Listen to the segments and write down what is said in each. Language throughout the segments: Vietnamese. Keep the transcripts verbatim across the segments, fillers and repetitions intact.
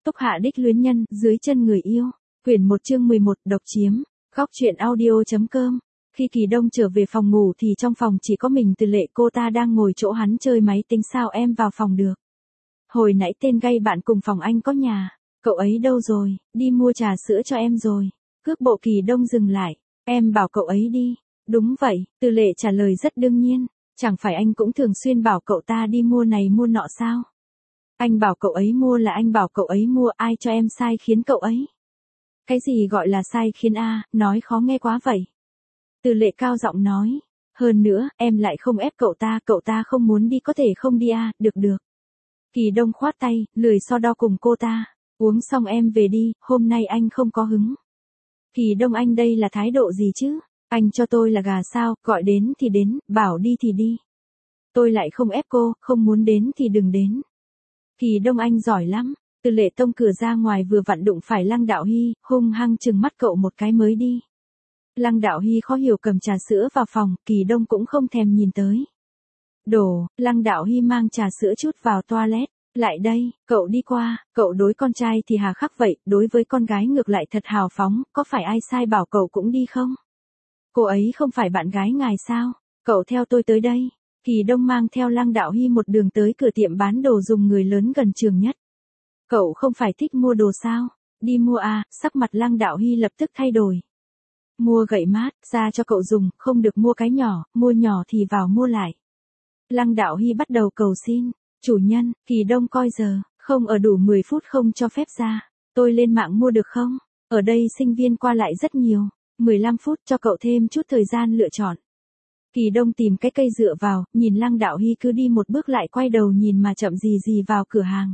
Túc Hạ đích luyến nhân, dưới chân người yêu. Quyển một chương mười một, độc chiếm. Góc truyện audio.com. Khi Kỳ Đông trở về phòng ngủ thì trong phòng chỉ có mình Từ Lệ, cô ta đang ngồi chỗ hắn chơi máy tính. Sao em vào phòng được? Hồi nãy tên gay bạn cùng phòng anh có nhà. Cậu ấy đâu rồi? Đi mua trà sữa cho em rồi. Cước bộ Kỳ Đông dừng lại. Em bảo cậu ấy đi. Đúng vậy, Từ Lệ trả lời rất đương nhiên. Chẳng phải anh cũng thường xuyên bảo cậu ta đi mua này mua nọ sao? Anh bảo cậu ấy mua là anh bảo cậu ấy mua, ai cho em sai khiến cậu ấy? Cái gì gọi là sai khiến a, nói khó nghe quá vậy. Từ Lệ cao giọng nói. Hơn nữa, em lại không ép cậu ta, cậu ta không muốn đi có thể không đi a, được được. Kỳ Đông khoát tay, lười so đo cùng cô ta. Uống xong em về đi, hôm nay anh không có hứng. Kỳ Đông, anh đây là thái độ gì chứ? Anh cho tôi là gà sao, gọi đến thì đến, bảo đi thì đi. Tôi lại không ép cô, không muốn đến thì đừng đến. Kỳ Đông, anh giỏi lắm. Từ Lệ tông cửa ra ngoài vừa vặn đụng phải Lăng Đạo Hy, hung hăng chừng mắt cậu một cái mới đi. Lăng Đạo Hy khó hiểu cầm trà sữa vào phòng, Kỳ Đông cũng không thèm nhìn tới. Đồ, Lăng Đạo Hy mang trà sữa chút vào toilet. Lại đây, cậu đi qua, cậu đối con trai thì hà khắc vậy, đối với con gái ngược lại thật hào phóng, có phải ai sai bảo cậu cũng đi không? Cô ấy không phải bạn gái ngài sao? Cậu theo tôi tới đây. Kỳ Đông mang theo Lăng Đạo Hy một đường tới cửa tiệm bán đồ dùng người lớn gần trường nhất. Cậu không phải thích mua đồ sao? Đi mua à, sắc mặt Lăng Đạo Hy lập tức thay đổi. Mua gậy mát, ra cho cậu dùng, không được mua cái nhỏ, mua nhỏ thì vào mua lại. Lăng Đạo Hy bắt đầu cầu xin. Chủ nhân, Kỳ Đông coi giờ, không ở đủ mười phút không cho phép ra. Tôi lên mạng mua được không? Ở đây sinh viên qua lại rất nhiều. mười lăm phút cho cậu thêm chút thời gian lựa chọn. Kỳ Đông tìm cái cây dựa vào, nhìn Lăng Đạo Hy cứ đi một bước lại quay đầu nhìn mà chậm gì gì vào cửa hàng.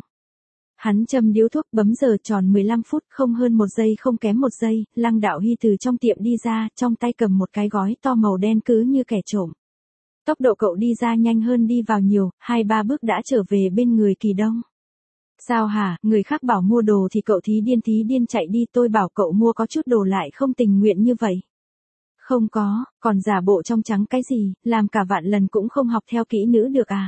Hắn châm điếu thuốc bấm giờ tròn mười lăm phút, không hơn một giây không kém một giây, Lăng Đạo Hy từ trong tiệm đi ra, trong tay cầm một cái gói to màu đen cứ như kẻ trộm. Tốc độ cậu đi ra nhanh hơn đi vào nhiều, hai ba bước đã trở về bên người Kỳ Đông. Sao hả, người khác bảo mua đồ thì cậu thí điên thí điên chạy đi, tôi bảo cậu mua có chút đồ lại không tình nguyện như vậy. Không có, còn giả bộ trong trắng cái gì, làm cả vạn lần cũng không học theo kỹ nữ được à.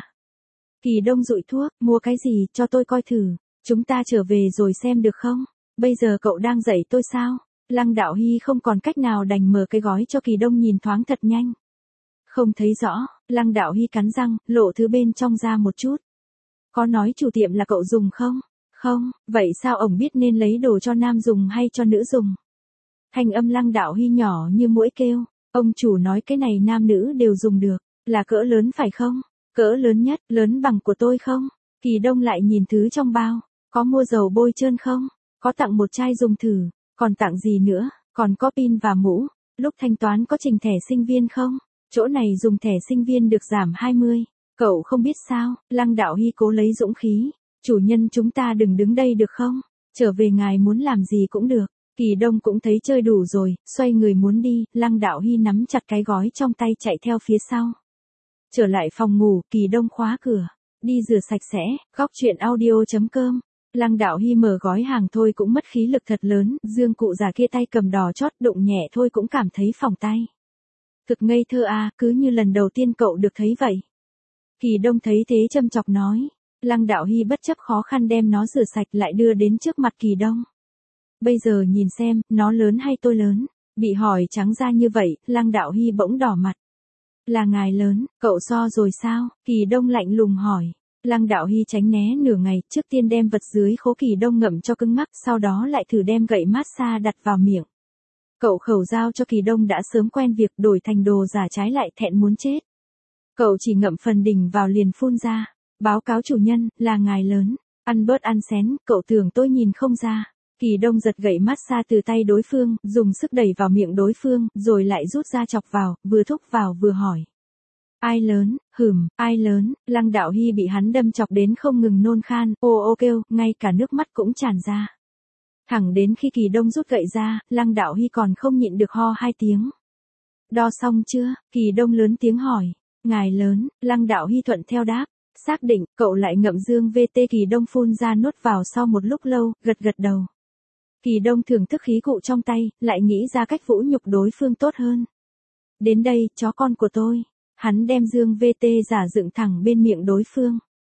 Kỳ Đông dụi thuốc, mua cái gì, cho tôi coi thử, chúng ta trở về rồi xem được không? Bây giờ cậu đang dạy tôi sao? Lăng Đạo Hy không còn cách nào đành mở cái gói cho Kỳ Đông nhìn thoáng thật nhanh. Không thấy rõ, Lăng Đạo Hy cắn răng, lộ thứ bên trong ra một chút. Có nói chủ tiệm là cậu dùng không? Không, vậy sao ổng biết nên lấy đồ cho nam dùng hay cho nữ dùng? Thanh âm Lăng Đạo Hy nhỏ như muỗi kêu, ông chủ nói cái này nam nữ đều dùng được, là cỡ lớn phải không? Cỡ lớn nhất, lớn bằng của tôi không? Kỳ Đông lại nhìn thứ trong bao, có mua dầu bôi trơn không? Có tặng một chai dùng thử, còn tặng gì nữa, còn có pin và mũ, lúc thanh toán có trình thẻ sinh viên không? Chỗ này dùng thẻ sinh viên được giảm hai mươi. Cậu không biết sao? Lăng Đạo Hy cố lấy dũng khí. Chủ nhân, chúng ta đừng đứng đây được không? Trở về ngài muốn làm gì cũng được. Kỳ Đông cũng thấy chơi đủ rồi, xoay người muốn đi, Lăng Đạo Hy nắm chặt cái gói trong tay chạy theo phía sau. Trở lại phòng ngủ, Kỳ Đông khóa cửa, đi rửa sạch sẽ, góc truyện audio.com. Lăng Đạo Hy mở gói hàng thôi cũng mất khí lực thật lớn, Dương cụ già kia tay cầm đỏ chót đụng nhẹ thôi cũng cảm thấy phỏng tay. Thực ngây thơ à, cứ như lần đầu tiên cậu được thấy vậy. Kỳ Đông thấy thế châm chọc nói. Lăng Đạo Hy bất chấp khó khăn đem nó rửa sạch lại đưa đến trước mặt Kỳ Đông. Bây giờ nhìn xem, nó lớn hay tôi lớn? Bị hỏi trắng ra như vậy, Lăng Đạo Hy bỗng đỏ mặt. Là ngài lớn, cậu so rồi sao? Kỳ Đông lạnh lùng hỏi. Lăng Đạo Hy tránh né nửa ngày, trước tiên đem vật dưới khố Kỳ Đông ngậm cho cứng ngắc, sau đó lại thử đem gậy massage đặt vào miệng. Cậu khẩu giao cho Kỳ Đông đã sớm quen việc đổi thành đồ giả trái lại thẹn muốn chết. Cậu chỉ ngậm phần đỉnh vào liền phun ra. Báo cáo chủ nhân, là ngài lớn. Ăn bớt ăn xén, cậu tưởng tôi nhìn không ra. Kỳ Đông giật gậy massage từ tay đối phương, dùng sức đẩy vào miệng đối phương, rồi lại rút ra chọc vào, vừa thúc vào vừa hỏi. Ai lớn, hửm, ai lớn, Lăng Đạo Hy bị hắn đâm chọc đến không ngừng nôn khan, ô ô kêu, ngay cả nước mắt cũng tràn ra. Thẳng đến khi Kỳ Đông rút gậy ra, Lăng Đạo Hy còn không nhịn được ho hai tiếng. Đo xong chưa? Kỳ Đông lớn tiếng hỏi. Ngài lớn, Lăng Đạo Hy thuận theo đáp. Xác định, cậu lại ngậm dương vê tê. Kỳ Đông phun ra nuốt vào sau một lúc lâu, gật gật đầu. Kỳ Đông thưởng thức khí cụ trong tay, lại nghĩ ra cách vũ nhục đối phương tốt hơn. Đến đây, chó con của tôi. Hắn đem dương vê tê giả dựng thẳng bên miệng đối phương.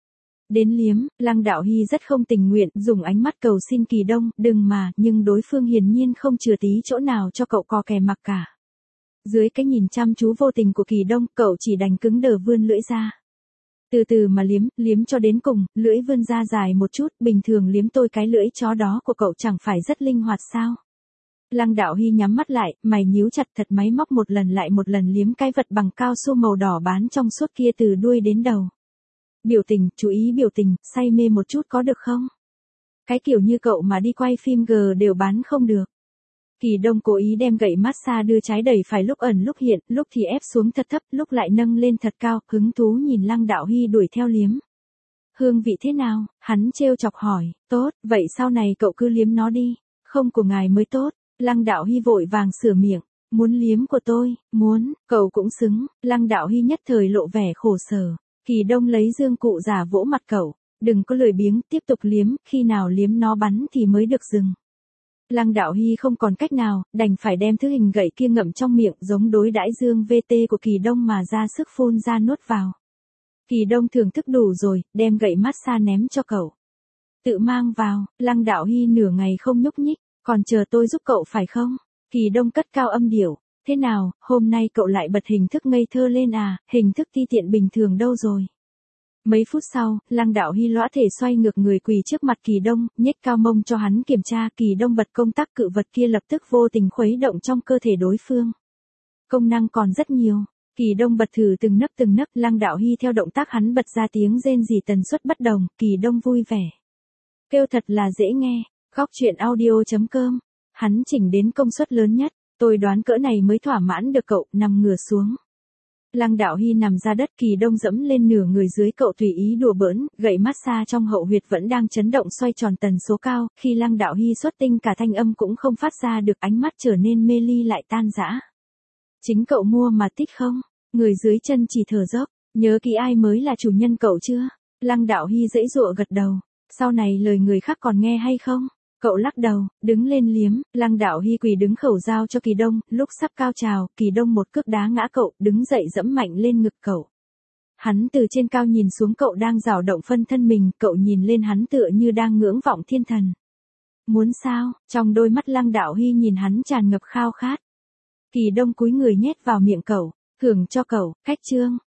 Đến liếm, Lăng Đạo Hy rất không tình nguyện, dùng ánh mắt cầu xin Kỳ Đông, đừng mà, nhưng đối phương hiển nhiên không chừa tí chỗ nào cho cậu co kè mặc cả. Dưới cái nhìn chăm chú vô tình của Kỳ Đông, cậu chỉ đành cứng đờ vươn lưỡi ra. Từ từ mà liếm, liếm cho đến cùng, lưỡi vươn ra dài một chút, bình thường liếm tôi cái lưỡi chó đó của cậu chẳng phải rất linh hoạt sao? Lăng Đạo Hy nhắm mắt lại, mày nhíu chặt thật máy móc một lần lại một lần liếm cái vật bằng cao su màu đỏ bán trong suốt kia từ đuôi đến đầu. Biểu tình, chú ý biểu tình, say mê một chút có được không? Cái kiểu như cậu mà đi quay phim G đều bán không được. Kỳ Đông cố ý đem gậy massage đưa trái đẩy phải lúc ẩn lúc hiện, lúc thì ép xuống thật thấp, lúc lại nâng lên thật cao, hứng thú nhìn Lăng Đạo Hy đuổi theo liếm. Hương vị thế nào? Hắn trêu chọc hỏi, tốt, vậy sau này cậu cứ liếm nó đi, không của ngài mới tốt. Lăng Đạo Hy vội vàng sửa miệng, muốn liếm của tôi, muốn, cậu cũng xứng. Lăng Đạo Hy nhất thời lộ vẻ khổ sở. Kỳ Đông lấy dương cụ giả vỗ mặt cậu, đừng có lười biếng, tiếp tục liếm, khi nào liếm nó bắn thì mới được dừng. Lăng Đạo Hy không còn cách nào, đành phải đem thứ hình gậy kia ngậm trong miệng giống đối đãi dương vê tê của Kỳ Đông mà ra sức phun ra nuốt vào. Kỳ Đông thưởng thức đủ rồi, đem gậy massage ném cho cậu. Tự mang vào, Lăng Đạo Hy nửa ngày không nhúc nhích, còn chờ tôi giúp cậu phải không? Kỳ Đông cất cao âm điệu, thế nào, hôm nay cậu lại bật hình thức ngây thơ lên à, hình thức ti tiện bình thường đâu rồi? Mấy phút sau, Lăng Đạo Hy lõa thể xoay ngược người quỳ trước mặt Kỳ Đông, nhếch cao mông cho hắn kiểm tra. Kỳ Đông bật công tắc cự vật kia lập tức vô tình khuấy động trong cơ thể đối phương. Công năng còn rất nhiều. Kỳ Đông bật thử từng nấc từng nấc, Lăng Đạo Hy theo động tác hắn bật ra tiếng rên rỉ tần suất bất đồng. Kỳ Đông vui vẻ. Kêu thật là dễ nghe. Góc truyện audio chấm com. Hắn chỉnh đến công suất lớn nhất. Tôi đoán cỡ này mới thỏa mãn được cậu, nằm ngửa xuống. Lăng Đạo Hy nằm ra đất, Kỳ Đông dẫm lên nửa người dưới cậu tùy ý đùa bỡn, gậy massage trong hậu huyệt vẫn đang chấn động xoay tròn tần số cao, khi Lăng Đạo Hy xuất tinh cả thanh âm cũng không phát ra được, ánh mắt trở nên mê ly lại tan rã. Chính cậu mua mà thích không? Người dưới chân chỉ thở dốc, nhớ kỹ ai mới là chủ nhân cậu chưa? Lăng Đạo Hy giãy giụa gật đầu, sau này lời người khác còn nghe hay không? Cậu lắc đầu, đứng lên liếm. Lăng Đạo Hy quỳ đứng khẩu giao cho Kỳ Đông, lúc sắp cao trào, Kỳ Đông một cước đá ngã cậu, đứng dậy dẫm mạnh lên ngực cậu. Hắn từ trên cao nhìn xuống cậu đang dao động phân thân mình, cậu nhìn lên hắn tựa như đang ngưỡng vọng thiên thần. Muốn sao? Trong đôi mắt Lăng Đạo Hy nhìn hắn tràn ngập khao khát. Kỳ Đông cúi người nhét vào miệng cậu, hưởng cho cậu, cách chương.